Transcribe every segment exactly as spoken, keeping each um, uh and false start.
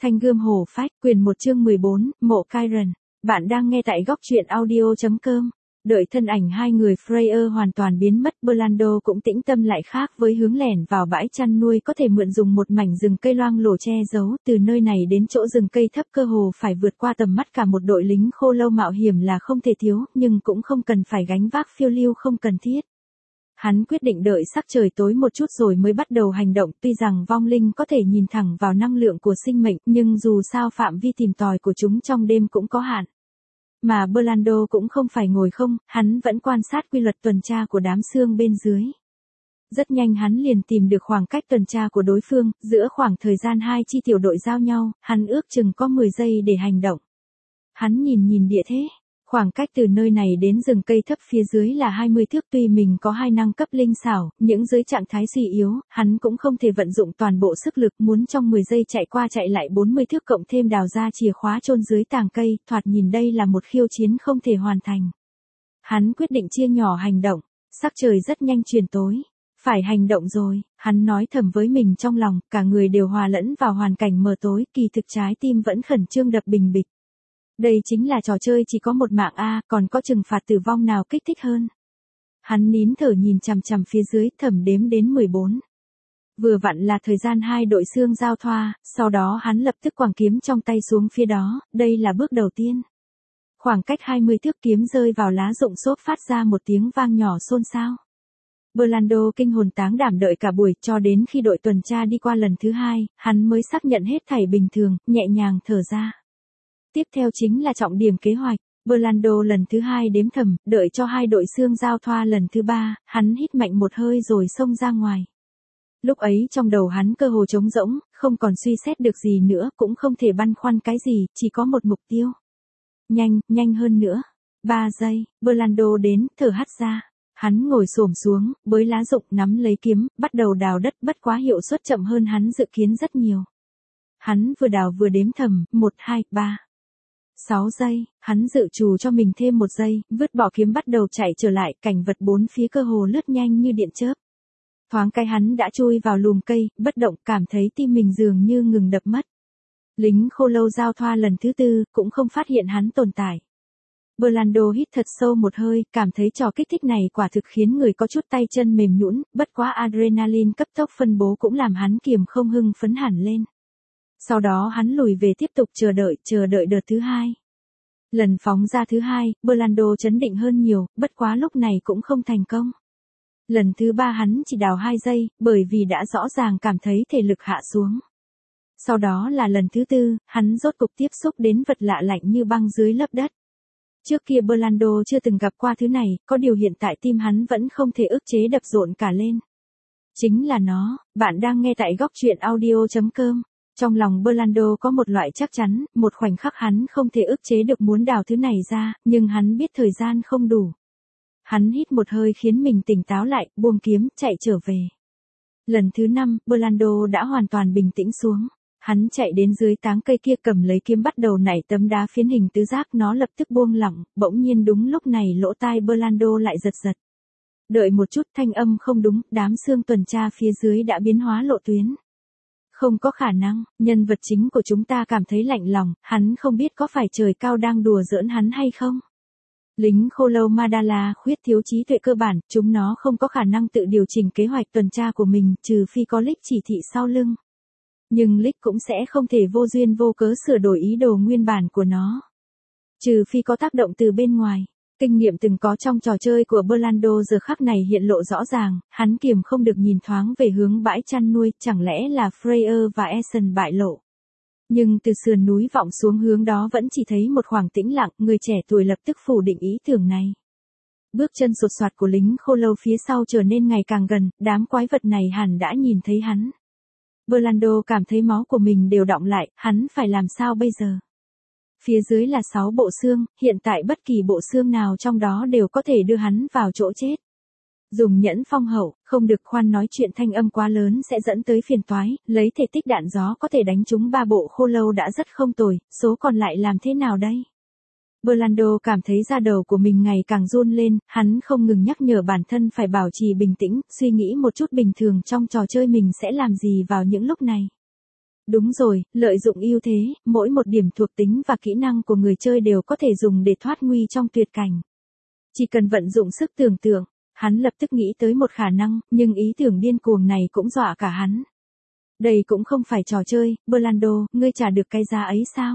Thanh gươm hổ phách, quyền một chương mười bốn, mộ Kyron. Bạn đang nghe tại góc truyện audio chấm com. Đợi thân ảnh hai người Freyr hoàn toàn biến mất, Orlando cũng tĩnh tâm lại khác với hướng lẻn vào bãi chăn nuôi có thể mượn dùng một mảnh rừng cây loang lổ che giấu, từ nơi này đến chỗ rừng cây thấp cơ hồ phải vượt qua tầm mắt cả một đội lính khô lâu mạo hiểm là không thể thiếu, nhưng cũng không cần phải gánh vác phiêu lưu không cần thiết. Hắn quyết định đợi sắc trời tối một chút rồi mới bắt đầu hành động, tuy rằng vong linh có thể nhìn thẳng vào năng lượng của sinh mệnh, nhưng dù sao phạm vi tìm tòi của chúng trong đêm cũng có hạn. Mà Orlando cũng không phải ngồi không, hắn vẫn quan sát quy luật tuần tra của đám xương bên dưới. Rất nhanh hắn liền tìm được khoảng cách tuần tra của đối phương, giữa khoảng thời gian hai chi tiểu đội giao nhau, hắn ước chừng có mười giây để hành động. Hắn nhìn nhìn địa thế. Khoảng cách từ nơi này đến rừng cây thấp phía dưới là hai mươi thước, tuy mình có hai năng cấp linh xảo, những dưới trạng thái suy yếu, hắn cũng không thể vận dụng toàn bộ sức lực, muốn trong mười giây chạy qua chạy lại bốn mươi thước cộng thêm đào ra chìa khóa chôn dưới tàng cây, thoạt nhìn đây là một khiêu chiến không thể hoàn thành. Hắn quyết định chia nhỏ hành động, sắc trời rất nhanh chuyển tối. Phải hành động rồi, hắn nói thầm với mình trong lòng, cả người đều hòa lẫn vào hoàn cảnh mờ tối, kỳ thực trái tim vẫn khẩn trương đập bình bịch. Đây chính là trò chơi chỉ có một mạng a, còn có trừng phạt tử vong nào kích thích hơn. Hắn nín thở nhìn chằm chằm phía dưới, thẩm đếm đến mười bốn. Vừa vặn là thời gian hai đội xương giao thoa, sau đó hắn lập tức quẳng kiếm trong tay xuống phía đó, đây là bước đầu tiên. Khoảng cách hai mươi thước, kiếm rơi vào lá rụng xốp phát ra một tiếng vang nhỏ xôn xao. Orlando kinh hồn táng đảm đợi cả buổi, cho đến khi đội tuần tra đi qua lần thứ hai, hắn mới xác nhận hết thảy bình thường, nhẹ nhàng thở ra. Tiếp theo chính là trọng điểm kế hoạch. Orlando lần thứ hai đếm thầm, đợi cho hai đội xương giao thoa lần thứ ba, hắn hít mạnh một hơi rồi xông ra ngoài. Lúc ấy trong đầu hắn cơ hồ trống rỗng, không còn suy xét được gì nữa, cũng không thể băn khoăn cái gì, chỉ có một mục tiêu. Nhanh, nhanh hơn nữa. Ba giây, Orlando đến, thở hắt ra. Hắn ngồi xổm xuống, bới lá rụng, nắm lấy kiếm, bắt đầu đào đất, bất quá hiệu suất chậm hơn hắn dự kiến rất nhiều. Hắn vừa đào vừa đếm thầm, một, hai, ba. sáu giây, hắn dự trù cho mình thêm một giây, vứt bỏ kiếm bắt đầu chạy trở lại, cảnh vật bốn phía cơ hồ lướt nhanh như điện chớp. Thoáng cái hắn đã chui vào lùm cây, bất động, cảm thấy tim mình dường như ngừng đập mất. Lính khô lâu giao thoa lần thứ tư, cũng không phát hiện hắn tồn tại. Orlando hít thật sâu một hơi, cảm thấy trò kích thích này quả thực khiến người có chút tay chân mềm nhũn, bất quá adrenaline cấp tốc phân bố cũng làm hắn kiềm không hưng phấn hẳn lên. Sau đó hắn lùi về tiếp tục chờ đợi, chờ đợi đợt thứ hai. Lần phóng ra thứ hai, Orlando chấn định hơn nhiều, bất quá lúc này cũng không thành công. Lần thứ ba hắn chỉ đào hai giây, bởi vì đã rõ ràng cảm thấy thể lực hạ xuống. Sau đó là lần thứ tư, hắn rốt cục tiếp xúc đến vật lạ lạnh như băng dưới lớp đất. Trước kia Orlando chưa từng gặp qua thứ này, có điều hiện tại tim hắn vẫn không thể ức chế đập rộn cả lên. Chính là nó, bạn đang nghe tại góc truyện audio chấm com. Trong lòng Orlando có một loại chắc chắn, một khoảnh khắc hắn không thể ức chế được muốn đào thứ này ra, nhưng hắn biết thời gian không đủ. Hắn hít một hơi khiến mình tỉnh táo lại, buông kiếm, chạy trở về. Lần thứ năm, Orlando đã hoàn toàn bình tĩnh xuống. Hắn chạy đến dưới táng cây kia, cầm lấy kiếm bắt đầu nảy tấm đá phiến hình tứ giác, nó lập tức buông lỏng, bỗng nhiên đúng lúc này lỗ tai Orlando lại giật giật. Đợi một chút, thanh âm không đúng, đám xương tuần tra phía dưới đã biến hóa lộ tuyến. Không có khả năng, nhân vật chính của chúng ta cảm thấy lạnh lòng, hắn không biết có phải trời cao đang đùa giỡn hắn hay không. Lính khô lâu Madala khuyết thiếu trí tuệ cơ bản, chúng nó không có khả năng tự điều chỉnh kế hoạch tuần tra của mình, trừ phi có Lick chỉ thị sau lưng. Nhưng Lick cũng sẽ không thể vô duyên vô cớ sửa đổi ý đồ nguyên bản của nó. Trừ phi có tác động từ bên ngoài. Kinh nghiệm từng có trong trò chơi của Orlando giờ khắc này hiện lộ rõ ràng, hắn kiềm không được nhìn thoáng về hướng bãi chăn nuôi, chẳng lẽ là Freyr và Essen bại lộ. Nhưng từ sườn núi vọng xuống hướng đó vẫn chỉ thấy một khoảng tĩnh lặng, người trẻ tuổi lập tức phủ định ý tưởng này. Bước chân sột soạt của lính khô lâu phía sau trở nên ngày càng gần, đám quái vật này hẳn đã nhìn thấy hắn. Orlando cảm thấy máu của mình đều đọng lại, hắn phải làm sao bây giờ? Phía dưới là sáu bộ xương, hiện tại bất kỳ bộ xương nào trong đó đều có thể đưa hắn vào chỗ chết. Dùng nhẫn phong hậu, không được khoan nói chuyện thanh âm quá lớn sẽ dẫn tới phiền toái, lấy thể tích đạn gió có thể đánh trúng ba bộ khô lâu đã rất không tồi, số còn lại làm thế nào đây? Orlando cảm thấy da đầu của mình ngày càng run lên, hắn không ngừng nhắc nhở bản thân phải bảo trì bình tĩnh, suy nghĩ một chút bình thường trong trò chơi mình sẽ làm gì vào những lúc này. Đúng rồi, lợi dụng ưu thế, mỗi một điểm thuộc tính và kỹ năng của người chơi đều có thể dùng để thoát nguy trong tuyệt cảnh. Chỉ cần vận dụng sức tưởng tượng, hắn lập tức nghĩ tới một khả năng, nhưng ý tưởng điên cuồng này cũng dọa cả hắn. Đây cũng không phải trò chơi, Berlando, ngươi trả được cái giá ấy sao?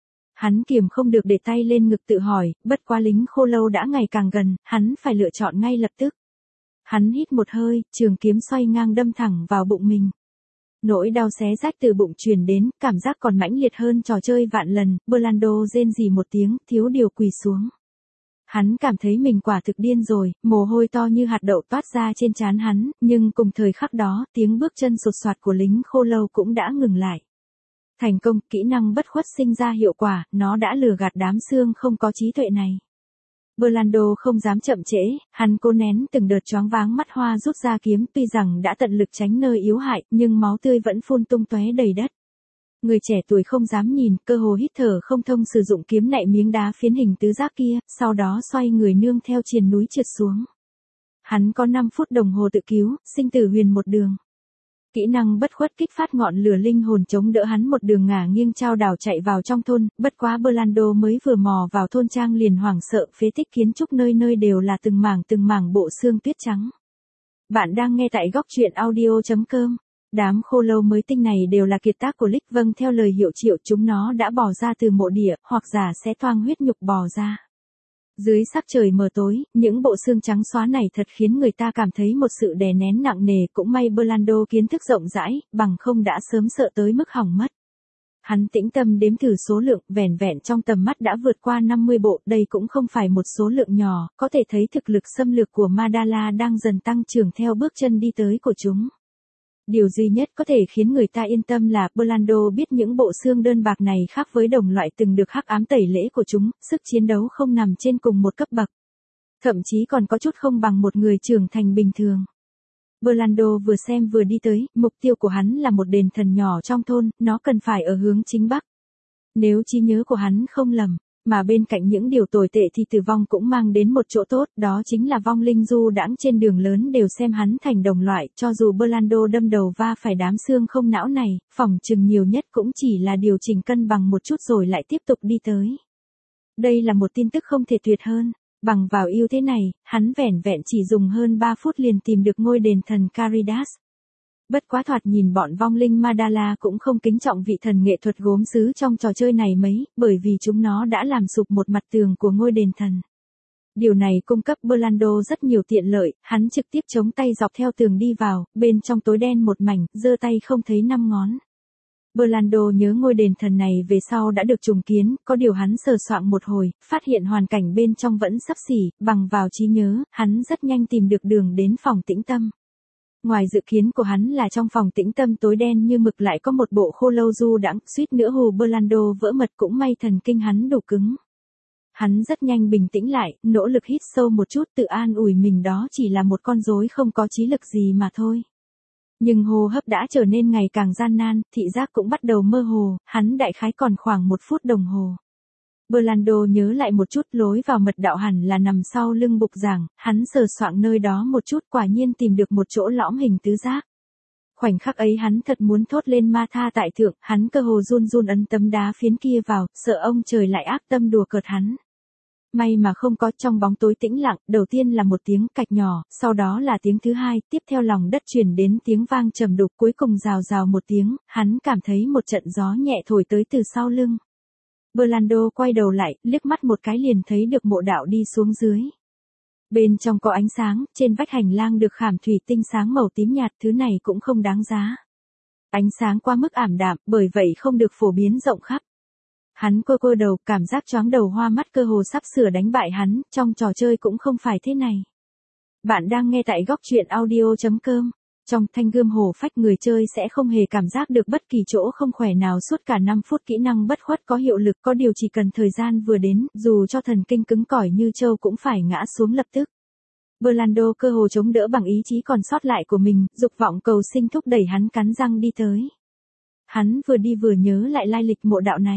Hắn kiềm không được để tay lên ngực tự hỏi, bất quá lính khô lâu đã ngày càng gần, hắn phải lựa chọn ngay lập tức. Hắn hít một hơi, trường kiếm xoay ngang đâm thẳng vào bụng mình. Nỗi đau xé rách từ bụng truyền đến, cảm giác còn mãnh liệt hơn trò chơi vạn lần, Berlando rên rỉ một tiếng, thiếu điều quỳ xuống. Hắn cảm thấy mình quả thực điên rồi, mồ hôi to như hạt đậu toát ra trên trán hắn, nhưng cùng thời khắc đó, tiếng bước chân sột soạt của lính khô lâu cũng đã ngừng lại. Thành công, kỹ năng bất khuất sinh ra hiệu quả, nó đã lừa gạt đám xương không có trí tuệ này. Berlando không dám chậm trễ, hắn cố nén từng đợt choáng váng mắt hoa rút ra kiếm, tuy rằng đã tận lực tránh nơi yếu hại, nhưng máu tươi vẫn phun tung tóe đầy đất. Người trẻ tuổi không dám nhìn, cơ hồ hít thở không thông sử dụng kiếm nạy miếng đá phiến hình tứ giác kia, sau đó xoay người nương theo triền núi trượt xuống. Hắn có năm phút đồng hồ tự cứu, sinh tử huyền một đường. Kỹ năng bất khuất kích phát ngọn lửa linh hồn chống đỡ hắn một đường ngả nghiêng chao đảo chạy vào trong thôn, bất quá Berlando mới vừa mò vào thôn trang liền hoảng sợ, phế tích kiến trúc nơi nơi đều là từng mảng từng mảng bộ xương tuyết trắng. Bạn đang nghe tại góc truyện audio chấm com. Đám khô lâu mới tinh này đều là kiệt tác của Lick, vâng theo lời hiệu triệu chúng nó đã bò ra từ mộ địa, hoặc giả sẽ toang huyết nhục bò ra. Dưới sắc trời mờ tối, những bộ xương trắng xóa này thật khiến người ta cảm thấy một sự đè nén nặng nề, cũng may Berlando kiến thức rộng rãi, bằng không đã sớm sợ tới mức hỏng mất. Hắn tĩnh tâm đếm thử số lượng, vẻn vẹn trong tầm mắt đã vượt qua năm mươi bộ, đây cũng không phải một số lượng nhỏ, có thể thấy thực lực xâm lược của Madala đang dần tăng trưởng theo bước chân đi tới của chúng. Điều duy nhất có thể khiến người ta yên tâm là Berlando biết những bộ xương đơn bạc này khác với đồng loại từng được hắc ám tẩy lễ của chúng, sức chiến đấu không nằm trên cùng một cấp bậc. Thậm chí còn có chút không bằng một người trưởng thành bình thường. Berlando vừa xem vừa đi tới, mục tiêu của hắn là một đền thần nhỏ trong thôn, nó cần phải ở hướng chính bắc. Nếu trí nhớ của hắn không lầm, mà bên cạnh những điều tồi tệ thì tử vong cũng mang đến một chỗ tốt, đó chính là vong linh du đãng trên đường lớn đều xem hắn thành đồng loại, cho dù Berlando đâm đầu va phải đám xương không não này, phỏng chừng nhiều nhất cũng chỉ là điều chỉnh cân bằng một chút rồi lại tiếp tục đi tới. Đây là một tin tức không thể tuyệt hơn, bằng vào ưu thế này, hắn vẻn vẹn chỉ dùng hơn ba phút liền tìm được ngôi đền thần Caridas. Bất quá thoạt nhìn bọn vong linh Madala cũng không kính trọng vị thần nghệ thuật gốm sứ trong trò chơi này mấy, bởi vì chúng nó đã làm sụp một mặt tường của ngôi đền thần. Điều này cung cấp Berlando rất nhiều tiện lợi, hắn trực tiếp chống tay dọc theo tường đi vào, bên trong tối đen một mảnh, giơ tay không thấy năm ngón. Berlando nhớ ngôi đền thần này về sau đã được trùng kiến, có điều hắn sờ soạng một hồi, phát hiện hoàn cảnh bên trong vẫn xấp xỉ, bằng vào trí nhớ, hắn rất nhanh tìm được đường đến phòng tĩnh tâm. Ngoài dự kiến của hắn là trong phòng tĩnh tâm tối đen như mực lại có một bộ khô lâu du đãng, suýt nữa hù Berlando vỡ mật, cũng may thần kinh hắn đủ cứng. Hắn rất nhanh bình tĩnh lại, nỗ lực hít sâu một chút, tự an ủi mình đó chỉ là một con rối không có trí lực gì mà thôi. Nhưng hô hấp đã trở nên ngày càng gian nan, thị giác cũng bắt đầu mơ hồ, hắn đại khái còn khoảng một phút đồng hồ. Berlando nhớ lại một chút, lối vào mật đạo hẳn là nằm sau lưng bục giảng, hắn sờ soạng nơi đó một chút, quả nhiên tìm được một chỗ lõm hình tứ giác. Khoảnh khắc ấy hắn thật muốn thốt lên ma tha tại thượng, hắn cơ hồ run run ấn tấm đá phiến kia vào, sợ ông trời lại ác tâm đùa cợt hắn. May mà không có, trong bóng tối tĩnh lặng, đầu tiên là một tiếng cạch nhỏ, sau đó là tiếng thứ hai, tiếp theo lòng đất truyền đến tiếng vang trầm đục, cuối cùng rào rào một tiếng, hắn cảm thấy một trận gió nhẹ thổi tới từ sau lưng. Berlando quay đầu lại, liếc mắt một cái liền thấy được mộ đạo đi xuống dưới. Bên trong có ánh sáng, trên vách hành lang được khảm thủy tinh sáng màu tím nhạt, thứ này cũng không đáng giá. Ánh sáng quá mức ảm đạm, bởi vậy không được phổ biến rộng khắp. Hắn quơ quơ đầu, cảm giác choáng đầu hoa mắt cơ hồ sắp sửa đánh bại hắn, trong trò chơi cũng không phải thế này. Bạn đang nghe tại góc truyện audio chấm com. Trong thanh gươm hổ phách, người chơi sẽ không hề cảm giác được bất kỳ chỗ không khỏe nào suốt cả năm phút, kỹ năng bất khuất có hiệu lực, có điều chỉ cần thời gian vừa đến, dù cho thần kinh cứng cỏi như trâu cũng phải ngã xuống lập tức. Berlando cơ hồ chống đỡ bằng ý chí còn sót lại của mình, dục vọng cầu sinh thúc đẩy hắn cắn răng đi tới. Hắn vừa đi vừa nhớ lại lai lịch mộ đạo này.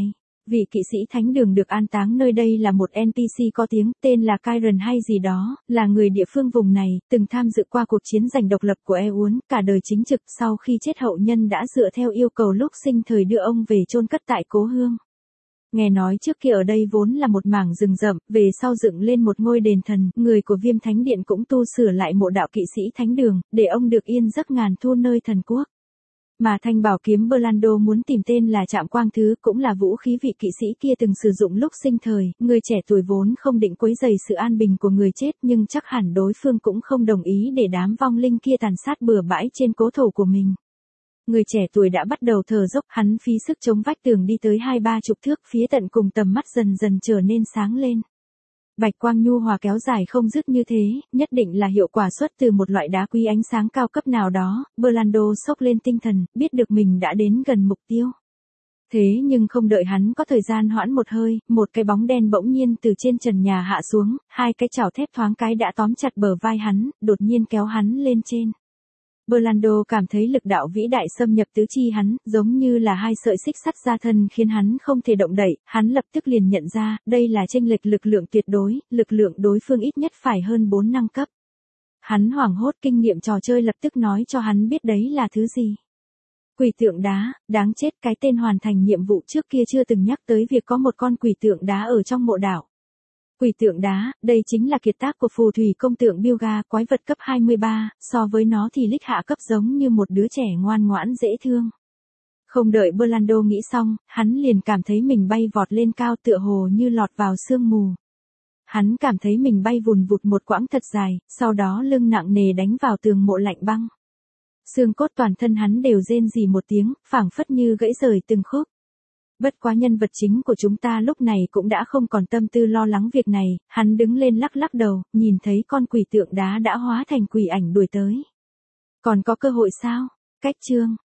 Vị kỵ sĩ thánh đường được an táng nơi đây là một en pê xê có tiếng, tên là Kyron hay gì đó, là người địa phương vùng này, từng tham dự qua cuộc chiến giành độc lập của Eun, cả đời chính trực, sau khi chết hậu nhân đã dựa theo yêu cầu lúc sinh thời đưa ông về chôn cất tại cố hương. Nghe nói trước kia ở đây vốn là một mảng rừng rậm, về sau dựng lên một ngôi đền thần, người của Viêm Thánh Điện cũng tu sửa lại mộ đạo kỵ sĩ thánh đường, để ông được yên giấc ngàn thu nơi thần quốc. Mà thanh bảo kiếm Burlando muốn tìm tên là Trạm Quang Thứ, cũng là vũ khí vị kỵ sĩ kia từng sử dụng lúc sinh thời, người trẻ tuổi vốn không định quấy rầy sự an bình của người chết, nhưng chắc hẳn đối phương cũng không đồng ý để đám vong linh kia tàn sát bừa bãi trên cố thổ của mình. Người trẻ tuổi đã bắt đầu thở dốc, hắn phí sức chống vách tường đi tới hai ba chục thước, phía tận cùng tầm mắt dần dần trở nên sáng lên. Bạch quang nhu hòa kéo dài không dứt như thế, nhất định là hiệu quả xuất từ một loại đá quý ánh sáng cao cấp nào đó. Burlando sốc lên tinh thần, biết được mình đã đến gần mục tiêu. Thế nhưng không đợi hắn có thời gian hoãn một hơi, một cái bóng đen bỗng nhiên từ trên trần nhà hạ xuống, hai cái chảo thép thoáng cái đã tóm chặt bờ vai hắn, đột nhiên kéo hắn lên trên. Burlando cảm thấy lực đạo vĩ đại xâm nhập tứ chi hắn, giống như là hai sợi xích sắt ra thân khiến hắn không thể động đậy, hắn lập tức liền nhận ra, đây là chênh lệch lực lượng tuyệt đối, lực lượng đối phương ít nhất phải hơn bốn năng cấp. Hắn hoảng hốt, kinh nghiệm trò chơi lập tức nói cho hắn biết đấy là thứ gì. Quỷ tượng đá, đáng chết, cái tên hoàn thành nhiệm vụ trước kia chưa từng nhắc tới việc có một con quỷ tượng đá ở trong mộ đảo. Quỷ tượng đá, đây chính là kiệt tác của phù thủy công tượng Bilga, quái vật cấp hai mươi ba, so với nó thì Lích hạ cấp giống như một đứa trẻ ngoan ngoãn dễ thương. Không đợi Burlando nghĩ xong, hắn liền cảm thấy mình bay vọt lên cao tựa hồ như lọt vào sương mù. Hắn cảm thấy mình bay vùn vụt một quãng thật dài, sau đó lưng nặng nề đánh vào tường mộ lạnh băng. Xương cốt toàn thân hắn đều rên rỉ một tiếng, phảng phất như gãy rời từng khúc. Bất quá nhân vật chính của chúng ta lúc này cũng đã không còn tâm tư lo lắng việc này, hắn đứng lên lắc lắc đầu, nhìn thấy con quỷ tượng đá đã hóa thành quỷ ảnh đuổi tới. Còn có cơ hội sao? Cách chương